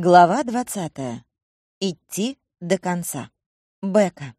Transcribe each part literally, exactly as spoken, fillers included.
Глава двадцатая. Идти до конца. Бека.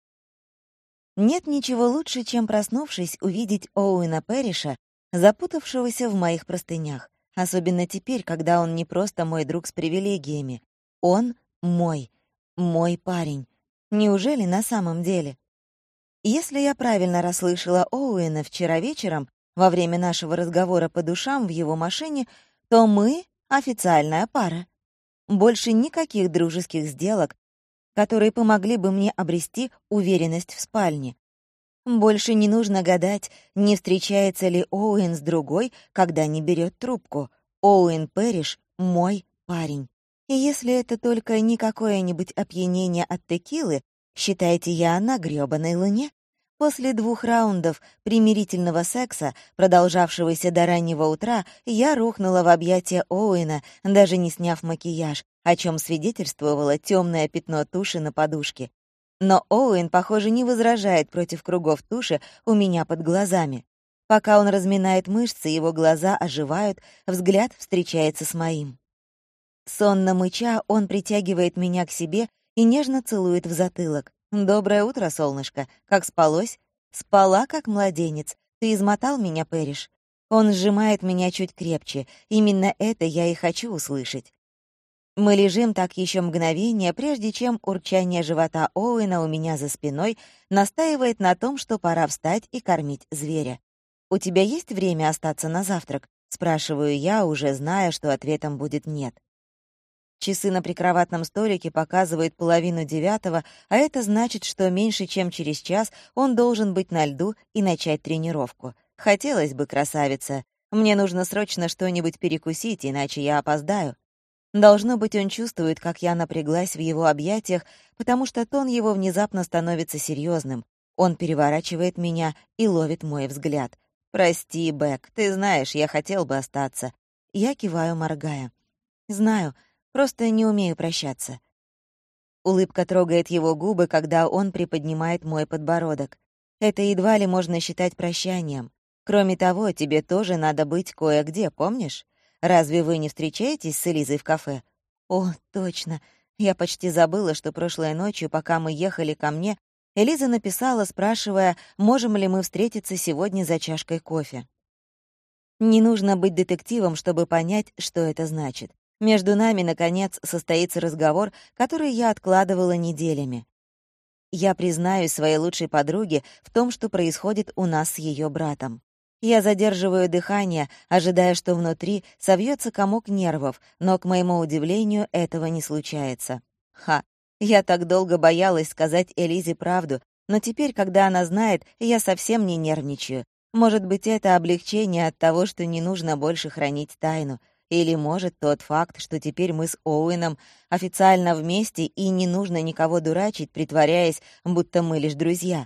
Нет ничего лучше, чем, проснувшись, увидеть Оуэна Пэриша, запутавшегося в моих простынях. Особенно теперь, когда он не просто мой друг с привилегиями. Он мой, мой парень. Неужели на самом деле? Если я правильно расслышала Оуэна вчера вечером, во время нашего разговора по душам в его машине, то мы — официальная пара. Больше никаких дружеских сделок, которые помогли бы мне обрести уверенность в спальне. Больше не нужно гадать, не встречается ли Оуэн с другой, когда не берет трубку. Оуэн Пэриш — мой парень. И если это только не какое-нибудь опьянение от текилы, считайте, я на грёбаной луне. После двух раундов примирительного секса, продолжавшегося до раннего утра, я рухнула в объятия Оуэна, даже не сняв макияж, о чем свидетельствовало темное пятно туши на подушке. Но Оуэн, похоже, не возражает против кругов туши у меня под глазами. Пока он разминает мышцы, его глаза оживают, взгляд встречается с моим. Сонно мыча, он притягивает меня к себе и нежно целует в затылок. «Доброе утро, солнышко. Как спалось?» «Спала, как младенец. Ты измотал меня, Пэриш?» Он сжимает меня чуть крепче. Именно это я и хочу услышать. Мы лежим так еще мгновение, прежде чем урчание живота Оуэна у меня за спиной настаивает на том, что пора встать и кормить зверя. «У тебя есть время остаться на завтрак?» — спрашиваю я, уже зная, что ответом будет «нет». Часы на прикроватном столике показывают половину девятого, а это значит, что меньше чем через час он должен быть на льду и начать тренировку. Хотелось бы, красавица. Мне нужно срочно что-нибудь перекусить, иначе я опоздаю. Должно быть, он чувствует, как я напряглась в его объятиях, потому что тон его внезапно становится серьезным. Он переворачивает меня и ловит мой взгляд. «Прости, Бек, ты знаешь, я хотел бы остаться». Я киваю, моргая. «Знаю. Просто не умею прощаться». Улыбка трогает его губы, когда он приподнимает мой подбородок. Это едва ли можно считать прощанием. Кроме того, тебе тоже надо быть кое-где, помнишь? Разве вы не встречаетесь с Элизой в кафе? О, точно. Я почти забыла, что прошлой ночью, пока мы ехали ко мне, Элиза написала, спрашивая, можем ли мы встретиться сегодня за чашкой кофе. Не нужно быть детективом, чтобы понять, что это значит. Между нами, наконец, состоится разговор, который я откладывала неделями. Я признаюсь своей лучшей подруге в том, что происходит у нас с ее братом. Я задерживаю дыхание, ожидая, что внутри совьется комок нервов, но, к моему удивлению, этого не случается. Ха, я так долго боялась сказать Элизе правду, но теперь, когда она знает, я совсем не нервничаю. Может быть, это облегчение от того, что не нужно больше хранить тайну. Или, может, тот факт, что теперь мы с Оуэном официально вместе и не нужно никого дурачить, притворяясь, будто мы лишь друзья.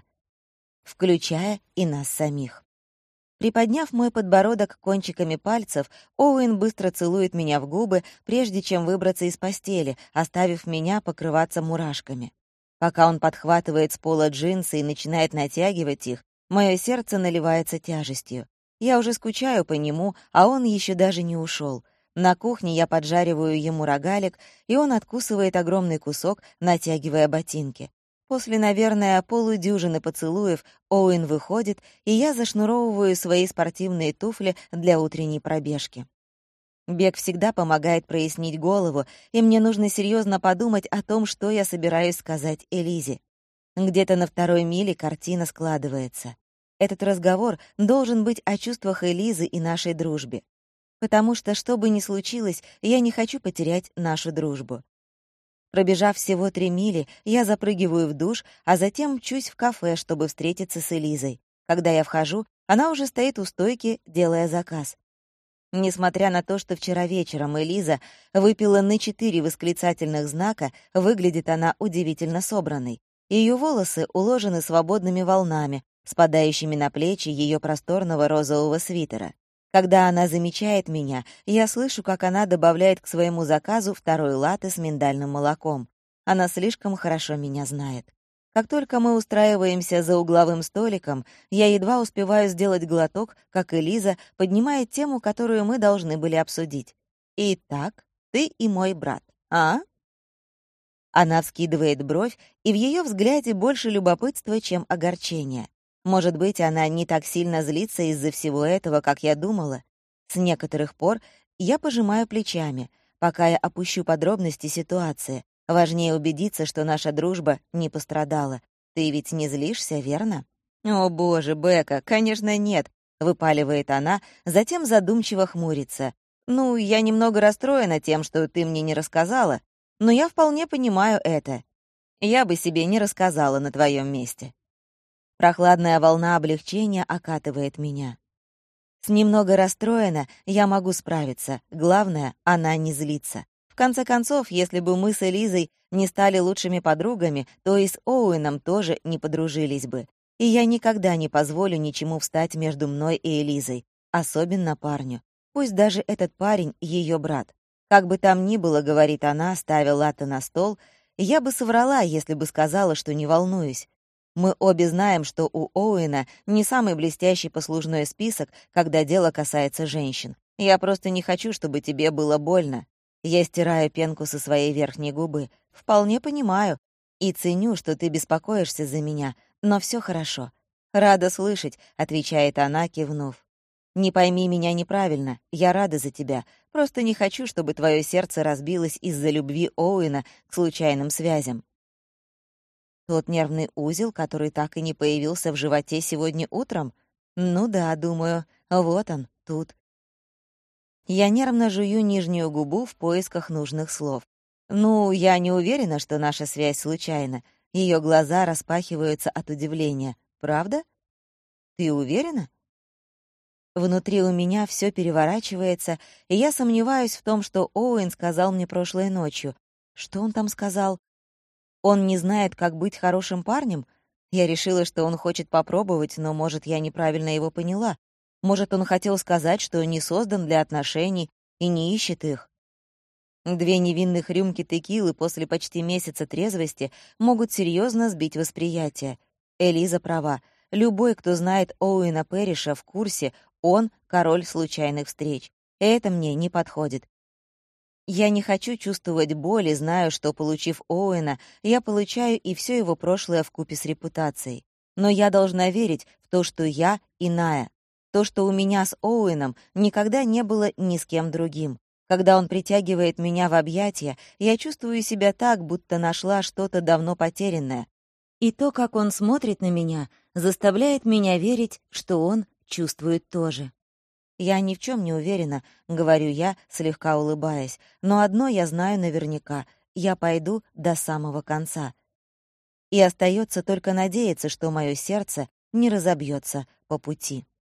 Включая и нас самих. Приподняв мой подбородок кончиками пальцев, Оуэн быстро целует меня в губы, прежде чем выбраться из постели, оставив меня покрываться мурашками. Пока он подхватывает с пола джинсы и начинает натягивать их, мое сердце наливается тяжестью. Я уже скучаю по нему, а он еще даже не ушел. На кухне я поджариваю ему рогалик, и он откусывает огромный кусок, натягивая ботинки. После, наверное, полудюжины поцелуев Оуэн выходит, и я зашнуровываю свои спортивные туфли для утренней пробежки. Бег всегда помогает прояснить голову, и мне нужно серьезно подумать о том, что я собираюсь сказать Элизе. Где-то на второй миле картина складывается. Этот разговор должен быть о чувствах Элизы и нашей дружбе. Потому что, что бы ни случилось, я не хочу потерять нашу дружбу. Пробежав всего три мили, я запрыгиваю в душ, а затем мчусь в кафе, чтобы встретиться с Элизой. Когда я вхожу, она уже стоит у стойки, делая заказ. Несмотря на то, что вчера вечером Элиза выпила на четыре восклицательных знака, выглядит она удивительно собранной. Ее волосы уложены свободными волнами, спадающими на плечи ее просторного розового свитера. Когда она замечает меня, я слышу, как она добавляет к своему заказу второй латте с миндальным молоком. Она слишком хорошо меня знает. Как только мы устраиваемся за угловым столиком, я едва успеваю сделать глоток, как Элиза поднимает тему, которую мы должны были обсудить. «Итак, ты и мой брат. А?» Она вскидывает бровь, и в ее взгляде больше любопытства, чем огорчения. Может быть, она не так сильно злится из-за всего этого, как я думала. С некоторых пор я пожимаю плечами, пока я опущу подробности ситуации. Важнее убедиться, что наша дружба не пострадала. Ты ведь не злишься, верно? «О, боже, Бека, конечно, нет», — выпаливает она, затем задумчиво хмурится. «Ну, я немного расстроена тем, что ты мне не рассказала, но я вполне понимаю это. Я бы себе не рассказала на твоем месте». Прохладная волна облегчения окатывает меня. С немного расстроена я могу справиться. Главное, она не злится. В конце концов, если бы мы с Элизой не стали лучшими подругами, то и с Оуэном тоже не подружились бы. И я никогда не позволю ничему встать между мной и Элизой, особенно парню. Пусть даже этот парень — ее брат. Как бы там ни было, говорит она, ставя латте на стол, я бы соврала, если бы сказала, что не волнуюсь. Мы обе знаем, что у Оуэна не самый блестящий послужной список, когда дело касается женщин. Я просто не хочу, чтобы тебе было больно. Я стираю пенку со своей верхней губы. Вполне понимаю и ценю, что ты беспокоишься за меня, но все хорошо. Рада слышать, отвечает она, кивнув. Не пойми меня неправильно, я рада за тебя. Просто не хочу, чтобы твое сердце разбилось из-за любви Оуэна к случайным связям. Тот нервный узел, который так и не появился в животе сегодня утром? Ну да, думаю, вот он, тут. Я нервно жую нижнюю губу в поисках нужных слов. Ну, я не уверена, что наша связь случайна. Ее глаза распахиваются от удивления. Правда? Ты уверена? Внутри у меня все переворачивается, и я сомневаюсь в том, что Оуэн сказал мне прошлой ночью. Что он там сказал? Он не знает, как быть хорошим парнем? Я решила, что он хочет попробовать, но, может, я неправильно его поняла. Может, он хотел сказать, что не создан для отношений и не ищет их. Две невинных рюмки текилы после почти месяца трезвости могут серьезно сбить восприятие. Элиза права. Любой, кто знает Оуэна Пэриша, в курсе, он — король случайных встреч. Это мне не подходит. Я не хочу чувствовать боль и знаю, что, получив Оуэна, я получаю и все его прошлое вкупе с репутацией. Но я должна верить в то, что я иная. То, что у меня с Оуэном никогда не было ни с кем другим. Когда он притягивает меня в объятия, я чувствую себя так, будто нашла что-то давно потерянное. И то, как он смотрит на меня, заставляет меня верить, что он чувствует тоже. «Я ни в чем не уверена», — говорю я, слегка улыбаясь. «Но одно я знаю наверняка — я пойду до самого конца. И остается только надеяться, что мое сердце не разобьется по пути».